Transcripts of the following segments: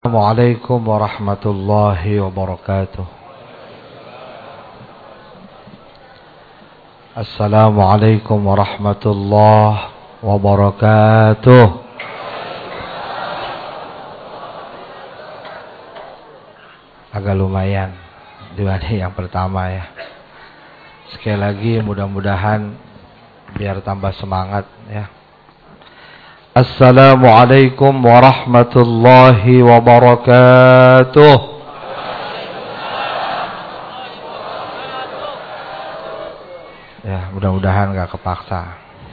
Assalamualaikum warahmatullahi wabarakatuh. Assalamualaikum warahmatullahi wabarakatuh. Agak lumayan dibanding yang pertama ya. Sekali lagi mudah-mudahan biar tambah semangat ya. Assalamualaikum warahmatullahi wabarakatuh. Ya, mudah-mudahan gak kepaksa.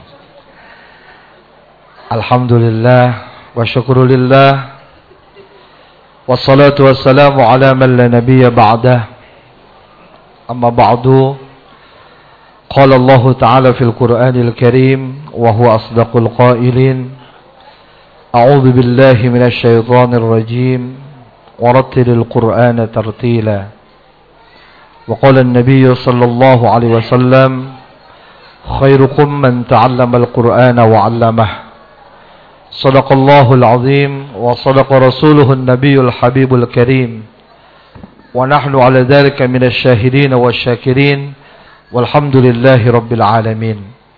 Alhamdulillah wa syukurulillah. Wassalatu wassalamu ala man la nabiyya ba'dah. Amma ba'du. Qala Allah Ta'ala fil Qur'anil Karim wa huwa asdaqul qailin. أعوذ بالله من الشيطان الرجيم ورتل القرآن ترتيلا وقال النبي صلى الله عليه وسلم خيركم من تعلم القرآن وعلمه صدق الله العظيم وصدق رسوله النبي الحبيب الكريم ونحن على ذلك من الشاهدين والشاكرين والحمد لله رب العالمين.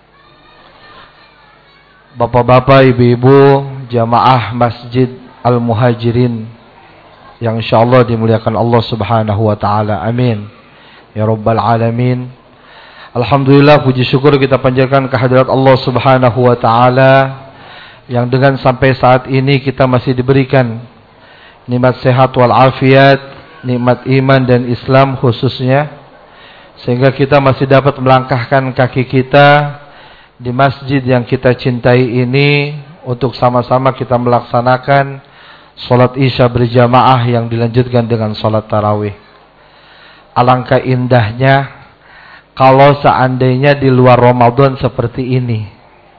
Bapak-bapak, ibu-ibu, jamaah Masjid Al-Muhajirin yang insyaallah dimuliakan Allah Subhanahu wa taala. Amin ya rabbal alamin. Alhamdulillah, puji syukur kita panjatkan kehadirat Allah Subhanahu wa taala yang dengan sampai saat ini kita masih diberikan nikmat sehat wal afiat, nikmat iman dan Islam khususnya, sehingga kita masih dapat melangkahkan kaki kita di masjid yang kita cintai ini untuk sama-sama kita melaksanakan sholat isya berjamaah yang dilanjutkan dengan sholat tarawih. Alangkah indahnya kalau seandainya di luar Ramadan seperti ini.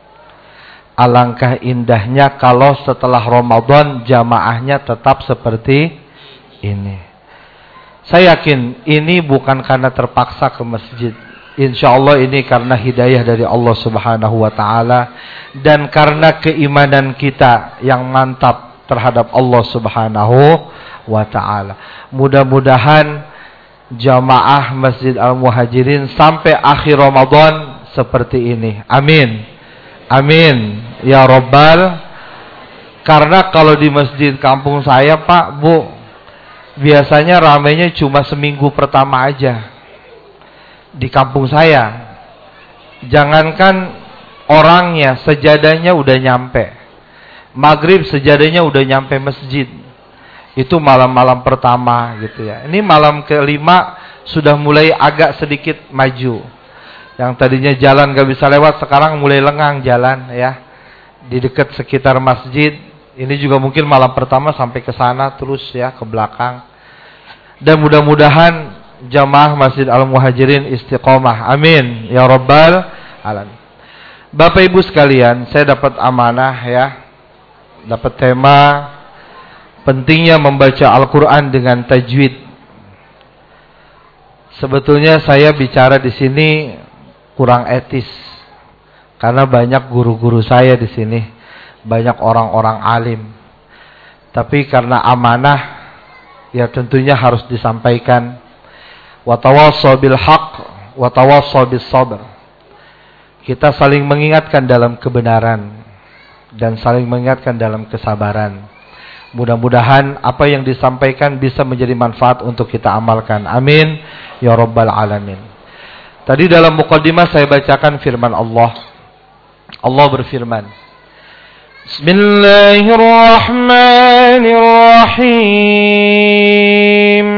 Alangkah indahnya kalau setelah Ramadan jamaahnya tetap seperti ini. Saya yakin ini bukan karena terpaksa ke masjid. InsyaAllah ini karena hidayah dari Allah Subhanahu wa ta'ala dan karena keimanan kita yang mantap terhadap Allah Subhanahu wa ta'ala. Mudah-mudahan jamaah Masjid Al-Muhajirin sampai akhir Ramadan seperti ini. Amin. Amin. Ya Rabbal. Karena kalau di masjid kampung saya, Pak, Bu, biasanya ramainya cuma seminggu pertama aja. Di kampung saya, jangankan orangnya, sejadahnya udah nyampe. Maghrib sejadahnya udah nyampe masjid. Itu malam-malam pertama gitu ya. Ini malam kelima sudah mulai agak sedikit maju. Yang tadinya jalan gak bisa lewat, sekarang mulai lengang jalan ya. Di dekat sekitar masjid. Ini juga mungkin malam pertama sampai ke sana terus ya, ke belakang. Dan mudah-mudahan jamaah Masjid Al-Muhajirin istiqomah. Amin ya rabbal alamin. Bapak Ibu sekalian, saya dapat amanah ya. Dapat tema pentingnya membaca Al-Qur'an dengan tajwid. Sebetulnya saya bicara di sini kurang etis. Karena banyak guru-guru saya di sini, banyak orang-orang alim. Tapi karena amanah ya tentunya harus disampaikan. Wa tawassaw bil haqq wa tawassaw bis sabr. Kita saling mengingatkan dalam kebenaran dan saling mengingatkan dalam kesabaran. Mudah-mudahan apa yang disampaikan bisa menjadi manfaat untuk kita amalkan. Amin ya rabbal alamin. Tadi dalam muqaddimah saya bacakan firman Allah. Allah berfirman, Bismillahirrahmanirrahim.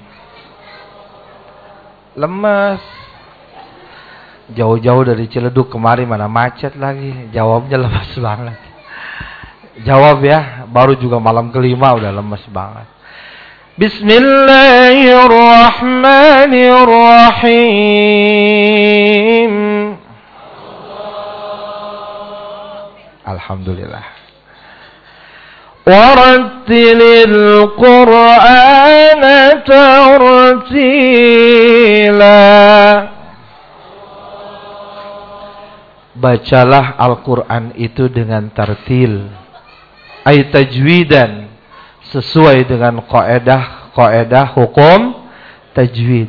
Lemas. Jauh-jauh dari Ciledug kemari mana macet lagi. Jawabnya lemas banget. Jawab ya, baru juga malam kelima udah lemas banget. Bismillahirrahmanirrahim. Alhamdulillah. Warattilil Qur'ana tartila. Bacalah Al-Quran itu dengan tartil, ay tajwidan, sesuai dengan kaidah hukum tajwid.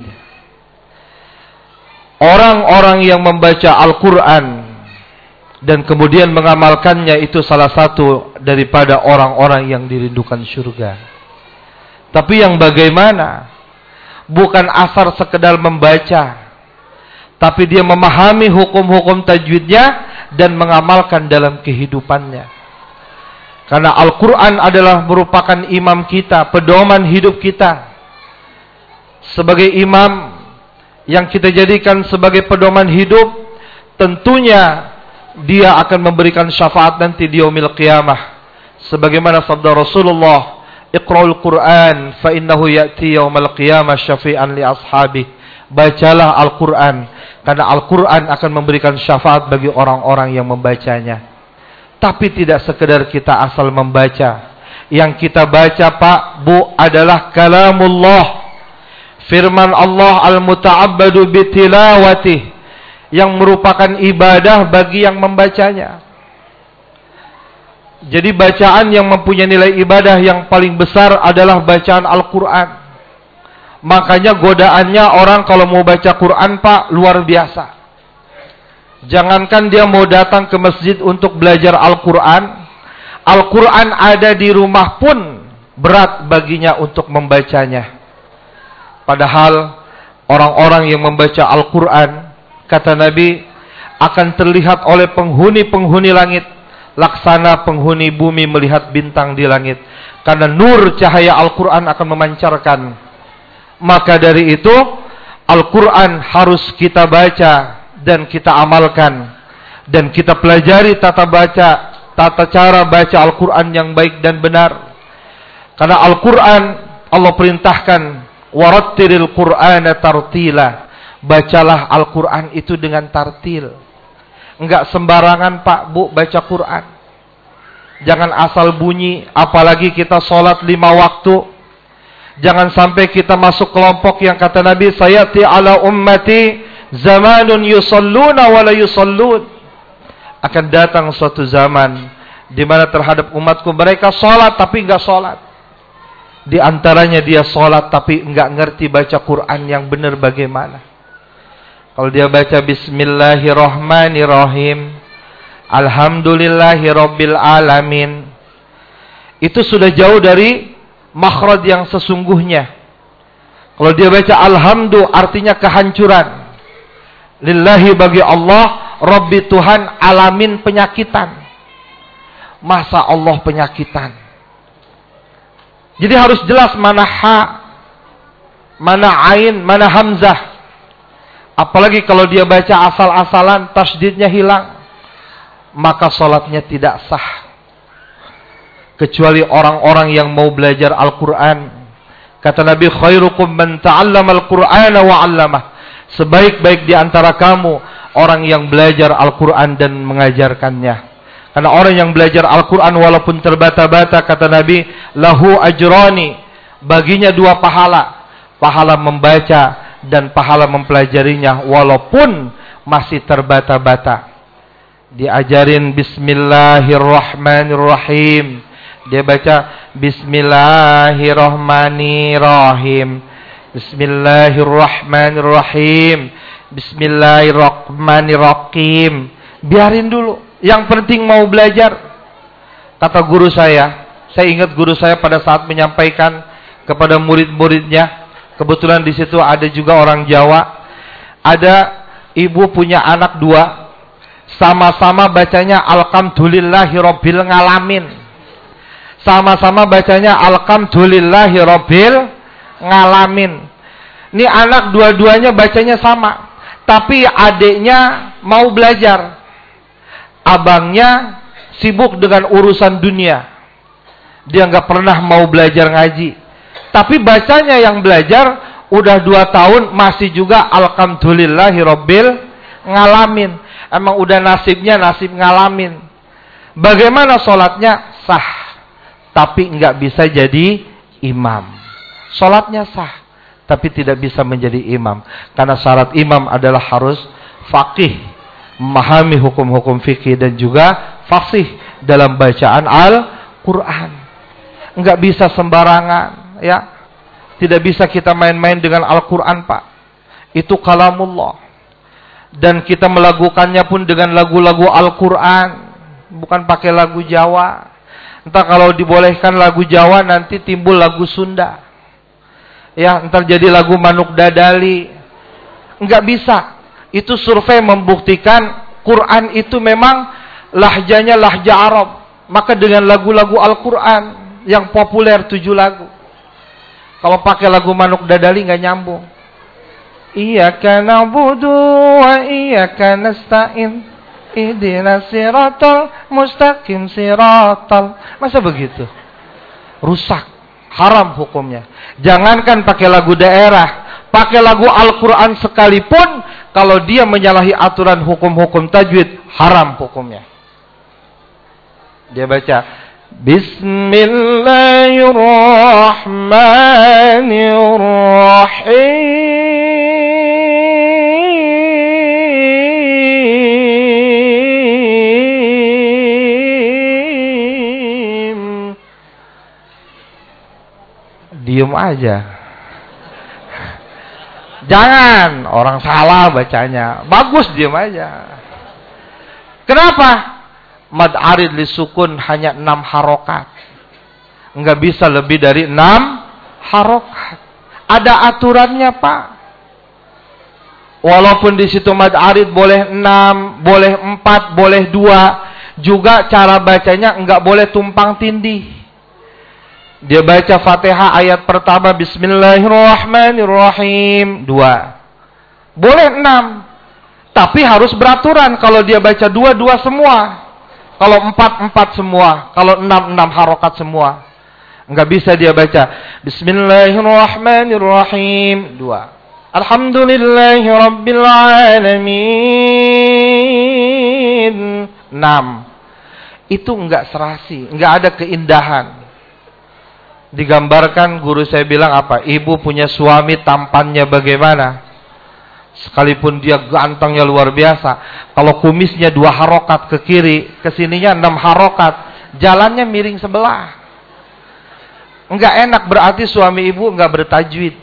Orang-orang yang membaca Al-Quran dan kemudian mengamalkannya itu salah satu daripada orang-orang yang dirindukan surga. Tapi yang bagaimana? Bukan asal sekedar membaca, tapi dia memahami hukum-hukum tajwidnya dan mengamalkan dalam kehidupannya. Karena Al-Quran adalah merupakan imam kita, pedoman hidup kita. Sebagai imam yang kita jadikan sebagai pedoman hidup, tentunya dia akan memberikan syafaat nanti di yaumil qiyamah. Sebagaimana sabda Rasulullah, Iqra'ul Quran fa innahu ya'ti yaumal qiyamah syafi'an li ashabi. Bacalah Al-Quran, karena Al-Quran akan memberikan syafaat bagi orang-orang yang membacanya. Tapi tidak sekedar kita asal membaca. Yang kita baca, Pak, Bu, adalah kalamullah, firman Allah al-muta'abbadu bitilawatih, yang merupakan ibadah bagi yang membacanya. Jadi bacaan yang mempunyai nilai ibadah yang paling besar adalah bacaan Al-Quran. Makanya godaannya orang kalau mau baca Quran, Pak, luar biasa. Jangankan dia mau datang ke masjid untuk belajar Al-Quran, Al-Quran ada di rumah pun berat baginya untuk membacanya. Padahal orang-orang yang membaca Al-Quran, kata Nabi, akan terlihat oleh penghuni-penghuni langit, laksana penghuni bumi melihat bintang di langit. Karena nur cahaya Al-Quran akan memancarkan. Maka dari itu, Al-Quran harus kita baca dan kita amalkan. Dan kita pelajari tata cara baca Al-Quran yang baik dan benar. Karena Al-Quran, Allah perintahkan, warattilil Qur'ana tartila. Bacalah Al-Quran itu dengan tartil. Enggak sembarangan, Pak, Bu, baca Quran. Jangan asal bunyi, apalagi kita sholat 5 waktu. Jangan sampai kita masuk kelompok yang kata Nabi, sayati ala ummati zamanun yusalluna wa la yusallun. Akan datang suatu zaman di mana terhadap umatku mereka sholat tapi enggak sholat. Di antaranya dia sholat tapi enggak ngerti baca Quran yang benar bagaimana. Kalau dia baca Bismillahirrahmanirrahim, Alhamdulillahirabbil alamin, itu sudah jauh dari makhraj yang sesungguhnya. Kalau dia baca Alhamdu, artinya kehancuran. Lillahi, bagi Allah, Rabbi, Tuhan, alamin, penyakitan. Masa Allah penyakitan? Jadi harus jelas mana ha, mana ain, mana hamzah. Apalagi kalau dia baca asal-asalan, tasydidnya hilang, maka sholatnya tidak sah. Kecuali orang-orang yang mau belajar Al-Quran. Kata Nabi, khairukum man ta'allama al-Qur'ana wa 'allamah. Sebaik-baik di antara kamu orang yang belajar Al-Quran dan mengajarkannya. Karena orang yang belajar Al-Quran walaupun terbata-bata, kata Nabi, lahu ajrani, baginya 2 pahala. Pahala membaca dan pahala mempelajarinya walaupun masih terbata-bata. Diajarin Bismillahirrahmanirrahim, dia baca Bismillahirrahmanirrahim, Bismillahirrahmanirrahim, Bismillahirrahmanirrahim. Biarin dulu, yang penting mau belajar. Kata guru saya ingat guru saya pada saat menyampaikan kepada murid-muridnya. Kebetulan di situ ada juga orang Jawa. Ada ibu punya anak 2, sama-sama bacanya Alhamdulillahirabbil ngalamin. Sama-sama bacanya Alhamdulillahirabbil ngalamin. Ini anak dua-duanya bacanya sama, tapi adiknya mau belajar. Abangnya sibuk dengan urusan dunia. Dia nggak pernah mau belajar ngaji. Tapi bacanya yang belajar udah 2 tahun masih juga Alhamdulillahirabbil ngalamin. Emang udah nasibnya nasib ngalamin. Bagaimana sholatnya? Sah, tapi nggak bisa jadi imam. Sholatnya sah, tapi tidak bisa menjadi imam. Karena syarat imam adalah harus faqih, memahami hukum-hukum fikih dan juga fasih dalam bacaan Al-Quran. Enggak bisa sembarangan, ya. Tidak bisa kita main-main dengan Al-Quran, Pak. Itu kalamullah. Dan kita melakukannya pun dengan lagu-lagu Al-Quran, bukan pakai lagu Jawa. Entah kalau dibolehkan lagu Jawa, nanti timbul lagu Sunda. Ya, entar jadi lagu Manuk Dadali. Enggak bisa. Itu survei membuktikan Quran itu memang lahjanya lahja Arab. Maka dengan lagu-lagu Al-Quran yang populer 7 lagu. Kalau pakai lagu Manuk Dadali nggak nyambung. Iyyaka na'budu wa iyyaka nasta'in. Ihdinas siratal mustaqim siratal. Masa begitu? Rusak. Haram hukumnya. Jangankan pakai lagu daerah, pakai lagu Al-Quran sekalipun, kalau dia menyalahi aturan hukum-hukum tajwid, haram hukumnya. Dia baca Bismillahirrahmanirrahim. Diam aja. Jangan, orang salah bacanya. Bagus, diam aja. Kenapa? Mad arid li sukun hanya 6 harokat. Enggak bisa lebih dari 6 harokat. Ada aturannya, Pak. Walaupun di situ mad arid boleh 6, boleh 4, boleh 2, juga cara bacanya enggak boleh tumpang tindih. Dia baca Fatihah ayat pertama Bismillahirrahmanirrahim 2. Boleh 6. Tapi harus beraturan. Kalau dia baca 2 semua. Kalau 4 semua. Kalau 6 harokat semua. Enggak bisa dia baca Bismillahirrahmanirrahim 2. Alhamdulillahi Rabbil Alamin 6. Itu enggak serasi. Enggak ada keindahan. Digambarkan guru saya bilang apa? Ibu punya suami tampannya bagaimana? Sekalipun dia gantengnya luar biasa, kalau kumisnya 2 harokat ke kiri, kesininya 6 harokat, jalannya miring sebelah. Enggak enak, berarti suami ibu enggak bertajwid.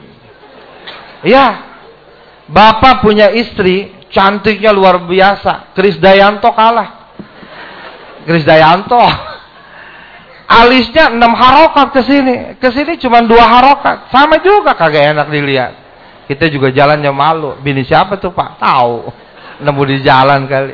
Ya, bapak punya istri cantiknya luar biasa, Krisdayanto kalah. Krisdayanto alisnya 6 harokat ke sini cuma 2 harokat, sama juga kagak enak dilihat. Kita juga jalannya malu. Bini siapa tuh, Pak? Tahu. Nemu di jalan kali.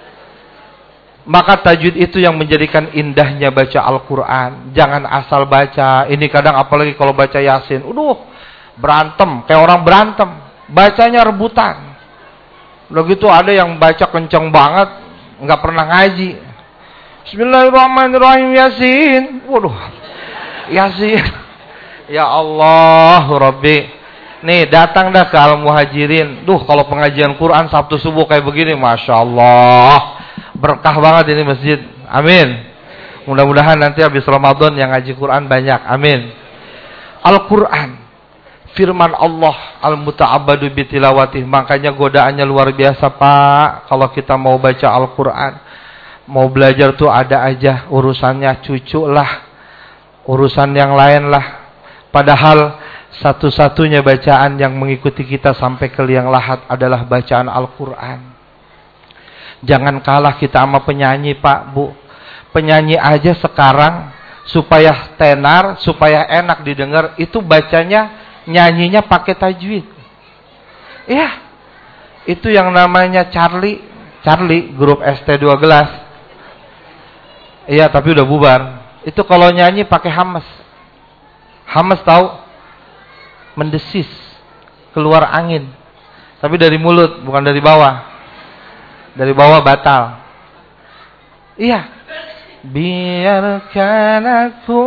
Maka tajwid itu yang menjadikan indahnya baca Al-Quran. Jangan asal baca. Ini kadang apalagi kalau baca Yasin. Berantem. Kayak orang berantem. Bacanya rebutan. Udah gitu ada yang baca kenceng banget. Nggak pernah ngaji. Bismillahirrahmanirrahim Yasin. Waduh. Yasin. Ya Allah Rabbi. Nih datang dah ke Al-Muhajirin. Kalau pengajian Quran Sabtu subuh kayak begini, Masya Allah, berkah banget ini masjid. Amin. Mudah-mudahan nanti habis Ramadan yang ngaji Quran banyak. Amin. Al-Quran, firman Allah, al-muta'abbadu bitilawatih. Makanya godaannya luar biasa, Pak. Kalau kita mau baca Al-Quran, mau belajar tuh ada aja urusannya, cucu lah, urusan yang lain lah. Padahal satu-satunya bacaan yang mengikuti kita sampai ke liang lahat adalah bacaan Al-Quran. Jangan kalah kita sama penyanyi, Pak, Bu. Penyanyi aja sekarang supaya tenar, supaya enak didengar, itu bacanya, nyanyinya pakai tajwid. Iya. Itu yang namanya Charlie, grup ST2 gelas. Iya, tapi udah bubar. Itu kalau nyanyi pakai hamas. Hamas tahu? Mendesis, keluar angin, tapi dari mulut, bukan dari bawah. Dari bawah batal. Iya. Biarkan aku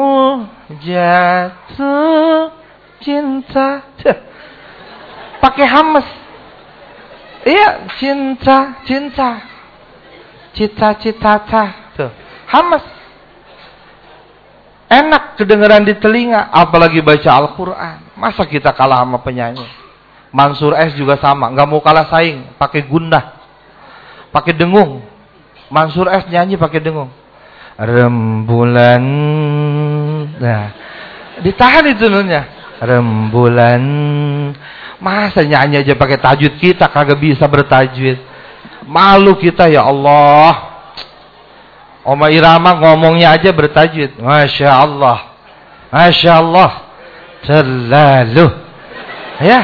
jatuh cinta. Pakai hamas. Iya, cinta, cita-cita. Tuh, hamas. Enak kedengaran di telinga, apalagi baca Al-Quran. Masa kita kalah sama penyanyi? Mansur S juga sama, nggak mau kalah saing, pakai gundah, pakai dengung. Mansur S nyanyi pakai dengung. Rembulan Nah, ditahan itu nunnya. Rembulan. Masa nyanyi aja pakai tajwid, kita kagak bisa bertajwid. Malu kita ya Allah. Oma Irama ngomongnya aja bertajwid. Masya Allah. Masya Allah. Terlalu. Ya.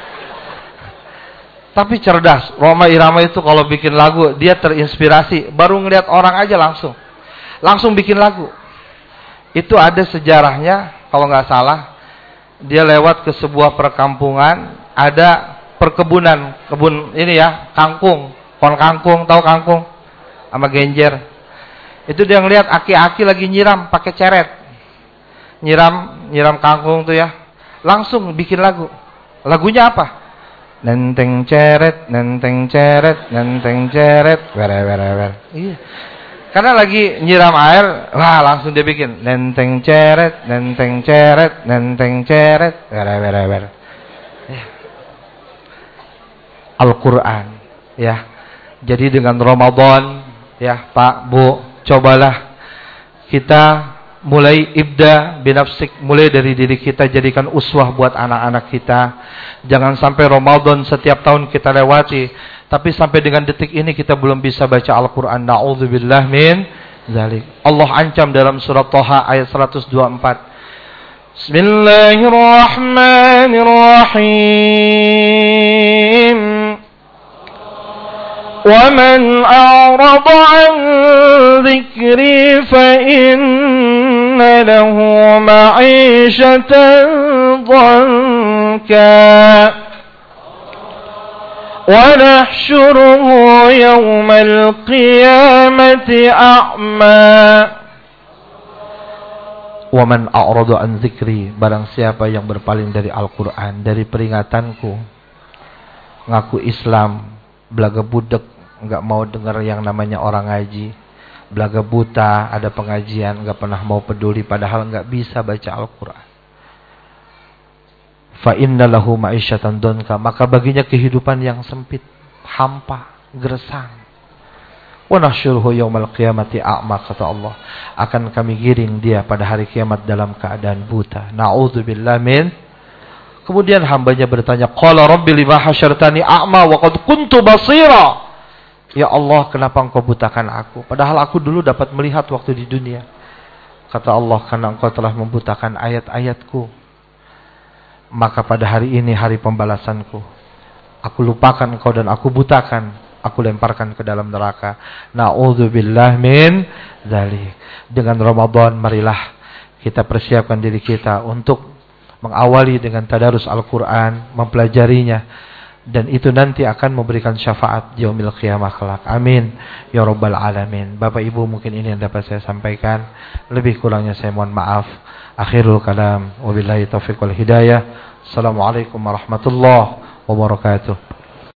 Tapi cerdas. Roma Irama itu kalau bikin lagu, dia terinspirasi. Baru ngeliat orang aja langsung bikin lagu. Itu ada sejarahnya, kalau nggak salah. Dia lewat ke sebuah perkampungan, ada perkebunan, kebun ini ya, kangkung, pohon kangkung, tahu kangkung? Sama genjer. Itu dia ngeliat aki-aki lagi nyiram pakai ceret. Nyiram kangkung tuh ya. Langsung bikin lagu. Lagunya apa? Nenteng ceret, nenteng ceret, nenteng ceret, wer. Iya. Karena lagi nyiram air, wah langsung dia bikin nenteng ceret, nenteng ceret, nenteng ceret, wer. Ya. Al-Qur'an, ya. Jadi dengan Ramadan, ya Pak, Bu, cobalah kita mulai ibda binafsik, mulai dari diri kita, jadikan uswah buat anak-anak kita. Jangan sampai Ramadan setiap tahun kita lewati, tapi sampai dengan detik ini kita belum bisa baca Al-Quran. Na'udzubillah min zalik. Allah ancam dalam surat Thaha ayat 124. Bismillahirrahmanirrahim. وَمَنْ أَعْرَضَ عَنْ ذِكْرِي فَإِنَّ لَهُ مَعِيشَةً ضَنكًا وَنَحْشُرُهُ يَوْمَ الْقِيَامَةِ أَعْمَى. وَمَنْ أَعْرَضَ عَنْ ذِكْرِي, barang siapa yang berpaling dari Al-Quran, dari peringatanku, ngaku Islam, belaga budek, enggak mau dengar yang namanya orang ngaji, belaga buta, ada pengajian, enggak pernah mau peduli, padahal enggak bisa baca Al-Quran. Fa inna lahu ma'isyatan donka, maka baginya kehidupan yang sempit, hampa, gersang. Wa nahsyuruhu yaumal qiyamati a'ma, kata Allah, akan kami giring dia pada hari kiamat dalam keadaan buta. Na'udzubillah min. Kemudian hambanya bertanya, qala rabbi lima hasyartani a'ma wa qad kuntu basira. Ya Allah, kenapa engkau butakan aku, padahal aku dulu dapat melihat waktu di dunia. Kata Allah, karena engkau telah membutakan ayat-ayatku, maka pada hari ini, hari pembalasanku, aku lupakan engkau dan aku butakan, aku lemparkan ke dalam neraka. Na'udzubillah min dzalik. Dengan Ramadan, marilah kita persiapkan diri kita untuk mengawali dengan tadarus Al-Quran, mempelajarinya, dan itu nanti akan memberikan syafaat yaumil qiyamah kelak. Amin ya rabbal alamin. Bapak Ibu, mungkin ini yang dapat saya sampaikan, lebih kurangnya saya mohon maaf. Akhirul kalam, wabillahi taufiq wal hidayah. Assalamualaikum warahmatullahi wabarakatuh.